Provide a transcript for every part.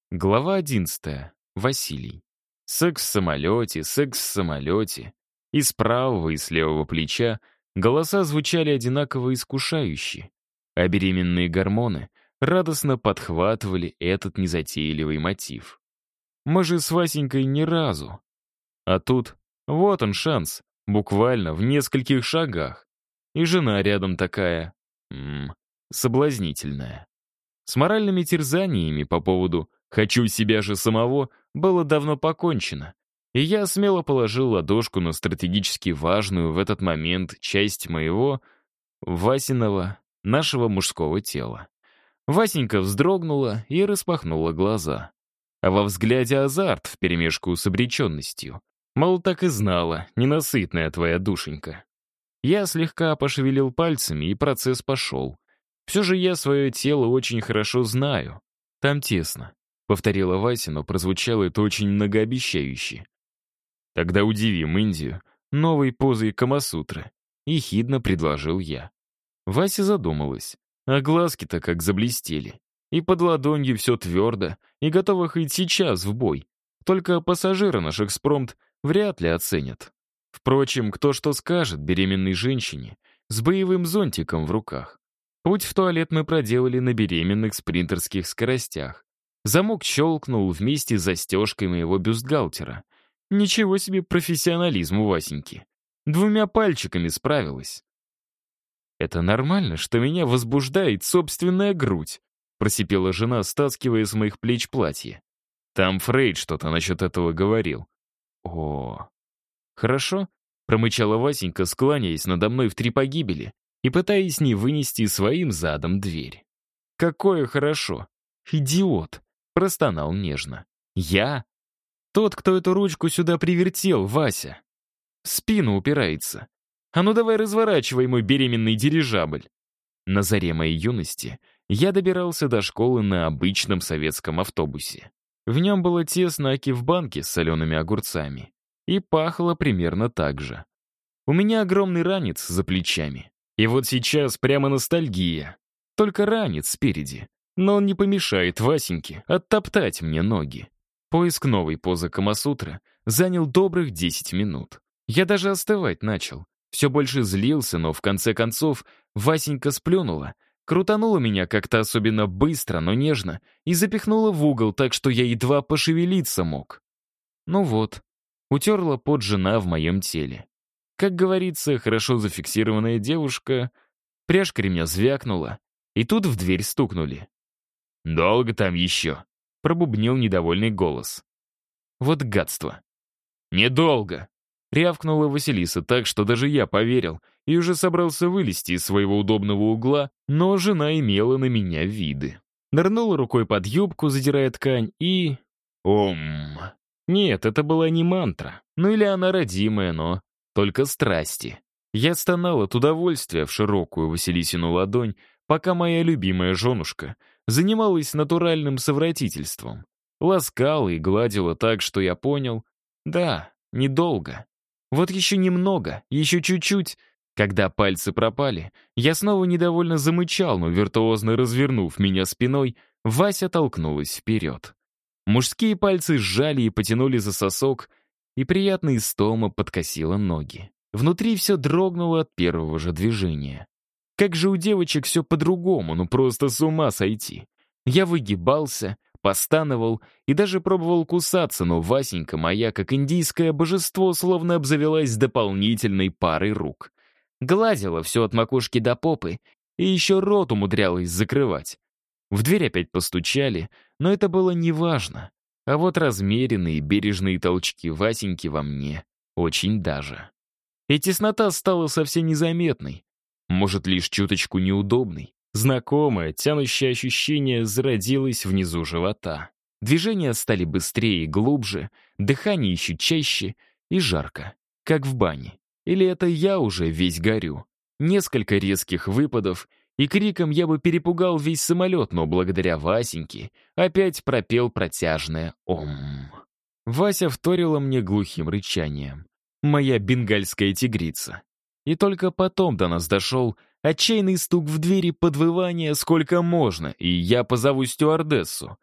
Глава 11. Василий. Секс в самолете, секс в самолете. И с правого, и с левого плеча голоса звучали одинаково искушающе, а беременные гормоны радостно подхватывали этот незатейливый мотив. Мы же с Васенькой ни разу. А тут вот он шанс, буквально в нескольких шагах. И жена рядом такая, соблазнительная. С моральными терзаниями по поводу «хочу себя же самого» было давно покончено, и я смело положил ладошку на стратегически важную в этот момент часть моего, Васиного, нашего мужского тела. Васенька вздрогнула и распахнула глаза. А во взгляде азарт вперемешку с обреченностью. Мол, так и знала, ненасытная твоя душенька. Я слегка пошевелил пальцами, и процесс пошел. Все же я свое тело очень хорошо знаю. Там тесно, повторила Вася, но прозвучало это очень многообещающе. Тогда удивим Индию новой позой Камасутры, ехидно предложил я. Вася задумалась, а глазки-то как заблестели. И под ладонью все твердо, и готово хоть сейчас в бой. Только пассажиры наш экспромт вряд ли оценят. Впрочем, кто что скажет беременной женщине с боевым зонтиком в руках. Путь в туалет мы проделали на беременных спринтерских скоростях. Замок щелкнул вместе с застежкой моего бюстгальтера. Ничего себе профессионализм у Васеньки. 2 пальчиками справилась. «Это нормально, что меня возбуждает собственная грудь», просипела жена, стаскивая с моих плеч платье. Там Фрейд что-то насчет этого говорил. «О, хорошо», промычала Васенька, склоняясь надо мной в 3 погибели и пытаясь не вынести своим задом дверь. «Какое хорошо! Идиот!» — простонал нежно. «Я? Тот, кто эту ручку сюда привертел, Вася. В спину упирается. А ну давай разворачивай мой беременный дирижабль». На заре моей юности я добирался до школы на обычном советском автобусе. В нем было тесно, аки в банке с солеными огурцами. И пахло примерно так же. У меня огромный ранец за плечами. И вот сейчас прямо ностальгия. Только ранец спереди. Но он не помешает Васеньке оттоптать мне ноги. Поиск новой позы Камасутры занял добрых 10 минут. Я даже остывать начал. Все больше злился, но в конце концов Васенька сплюнула, крутанула меня как-то особенно быстро, но нежно, и запихнула в угол так, что я едва пошевелиться мог. Ну вот, утерла пот жена в моем теле. Как говорится, хорошо зафиксированная девушка, пряжка ремня звякнула, и тут в дверь стукнули. «Долго там еще?» — пробубнил недовольный голос. Вот гадство. «Недолго!» — рявкнула Василиса так, что даже я поверил, и уже собрался вылезти из своего удобного угла, но жена имела на меня виды. Нырнула рукой под юбку, задирая ткань, и... Нет, это была не мантра. Ну или она родимая, но... Только страсти. Я стонал от удовольствия в широкую Василисину ладонь, пока моя любимая женушка занималась натуральным совратительством. Ласкала и гладила так, что я понял. Да, недолго. Вот еще немного, еще чуть-чуть. Когда пальцы пропали, я снова недовольно замычал, но виртуозно развернув меня спиной, Вася толкнулась вперед. Мужские пальцы сжали и потянули за сосок, и приятная истома подкосила ноги. Внутри все дрогнуло от первого же движения. Как же у девочек все по-другому, ну просто с ума сойти. Я выгибался, постановал и даже пробовал кусаться, но Васенька моя, как индийское божество, словно обзавелась дополнительной парой рук. Гладила все от макушки до попы и еще рот умудрялась закрывать. В дверь опять постучали, но это было неважно. А вот размеренные бережные толчки Васеньки во мне очень даже. И теснота стала совсем незаметной. Может, лишь чуточку неудобной. Знакомое, тянущее ощущение зародилось внизу живота. Движения стали быстрее и глубже, дыхание еще чаще и жарко, как в бане. Или это я уже весь горю? Несколько резких выпадов, и криком я бы перепугал весь самолет, но благодаря Васеньке опять пропел протяжное «Ом». Вася вторила мне глухим рычанием. Моя бенгальская тигрица. И только потом до нас дошел отчаянный стук в двери, подвывание сколько можно, и я позову стюардессу.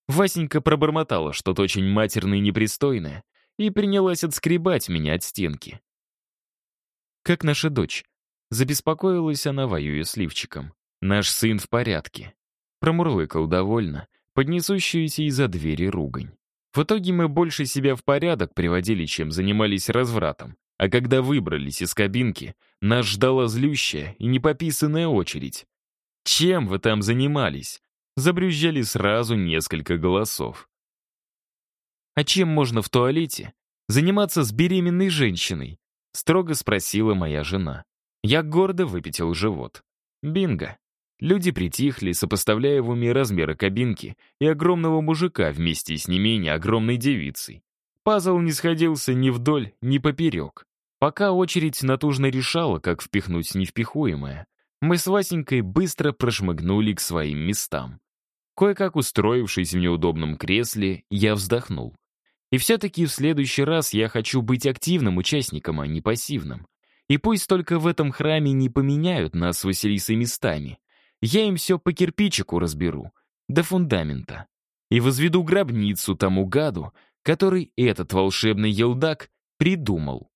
Васенька пробормотала что-то очень матерное и непристойное и принялась отскребать меня от стенки. «Как наша дочь?» Забеспокоилась она, воюя с лифчиком. «Наш сын в порядке». Промурлыкал довольно, поднесущуюся из-за двери ругань. В итоге мы больше себя в порядок приводили, чем занимались развратом. А когда выбрались из кабинки, нас ждала злющая и непописанная очередь. «Чем вы там занимались?» Забрюзжали сразу несколько голосов. «А чем можно в туалете заниматься с беременной женщиной?» Строго спросила моя жена. Я гордо выпятил живот. Бинго. Люди притихли, сопоставляя в уме размеры кабинки и огромного мужика вместе с не менее огромной девицей. Пазл не сходился ни вдоль, ни поперек. Пока очередь натужно решала, как впихнуть невпихуемое, мы с Васенькой быстро прошмыгнули к своим местам. Кое-как устроившись в неудобном кресле, я вздохнул. И все-таки в следующий раз я хочу быть активным участником, а не пассивным. И пусть только в этом храме не поменяют нас с Василисой местами. Я им все по кирпичику разберу, до фундамента. И возведу гробницу тому гаду, который этот волшебный елдак придумал.